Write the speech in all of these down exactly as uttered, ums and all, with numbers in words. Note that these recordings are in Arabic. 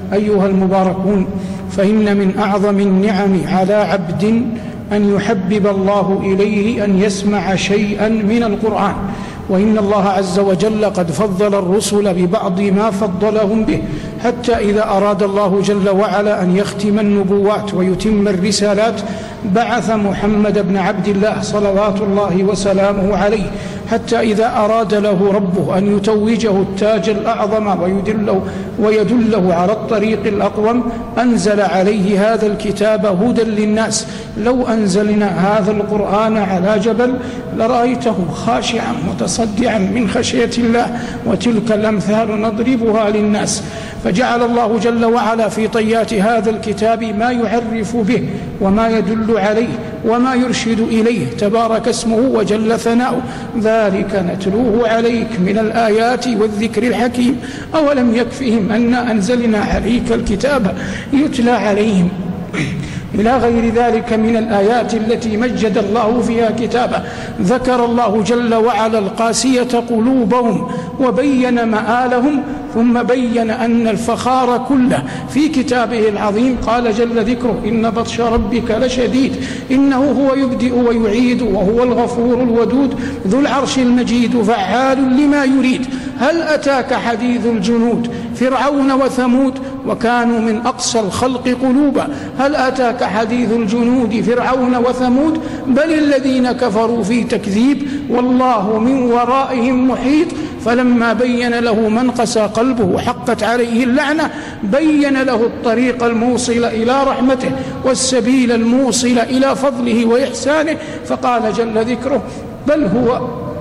أيها المباركون، فإن من أعظم النعم على عبد أن يحبب الله إليه أن يسمع شيئا من القرآن، وإن الله عز وجل قد فضل الرسل ببعض ما فضلهم به، حتى إذا أراد الله جل وعلا أن يختم النبوات ويتم الرسالات بعث محمد بن عبد الله صلوات الله وسلامه عليه، حتى إذا أراد له ربه أن يتوجه التاج الأعظم ويدله, ويدله على الطريق الأقوم أنزل عليه هذا الكتاب هدى للناس. لو أنزلنا هذا القرآن على جبل لرأيته خاشعا متصدعا من خشية الله، وتلك الأمثال نضربها للناس. فجعل الله جل وعلا في طيات هذا الكتاب ما يعرف به وما يدل عليه وما يرشد إليه، تبارك اسمه وجل ثناؤه. ذلك نتلوه عليك من الآيات والذكر الحكيم. أولم يكفهم أن أنزلنا عليك الكتاب يتلى عليهم، إلى غير ذلك من الآيات التي مجد الله فيها كتابه. ذكر الله جل وعلا القاسية قلوبهم وبين مآلهم، ثم بين أن الفخار كله في كتابه العظيم. قال جل ذكره: إن بطش ربك لشديد إنه هو يبدئ ويعيد وهو الغفور الودود ذو العرش المجيد فعال لما يريد. هل أتاك حديث الجنود فرعون وثمود وكانوا من أقسى الخلق قلوبا؟ هل أتاك حديث الجنود فرعون وثمود؟ بل الذين كفروا في تكذيب والله من ورائهم محيط. فلما بين له من قسى قلبه وحقت عليه اللعنة بين له الطريق الموصل إلى رحمته والسبيل الموصل إلى فضله وإحسانه، فقال جل ذكره: بل هو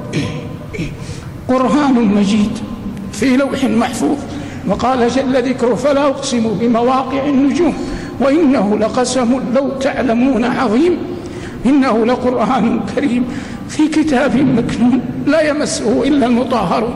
قرآن مجيد في لوح محفوظ. وقال جل ذكره: فلا أقسم بمواقع النجوم وإنه لقسم لو تعلمون عظيم، إنه لقرآن كريم في كتاب مكنون لا يمسه إلا المطهرون.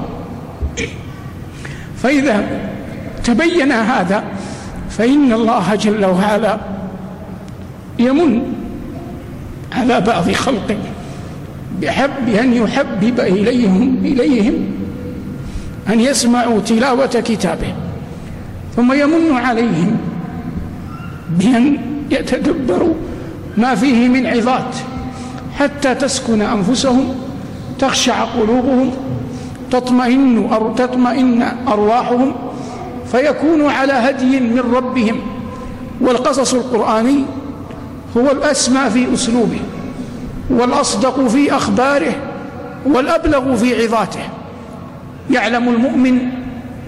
فإذا تبين هذا فإن الله جل وعلا يمن على بعض خلقه بحب أن يحبب إليهم, إليهم أن يسمعوا تلاوة كتابه، ثم يمن عليهم بأن يتدبروا ما فيه من عظات حتى تسكن أنفسهم، تخشع قلوبهم، تطمئن, أر تطمئن أرواحهم، فيكونوا على هدي من ربهم. والقصص القرآني هو الأسمى في أسلوبه والأصدق في أخباره والأبلغ في عظاته. يعلم المؤمن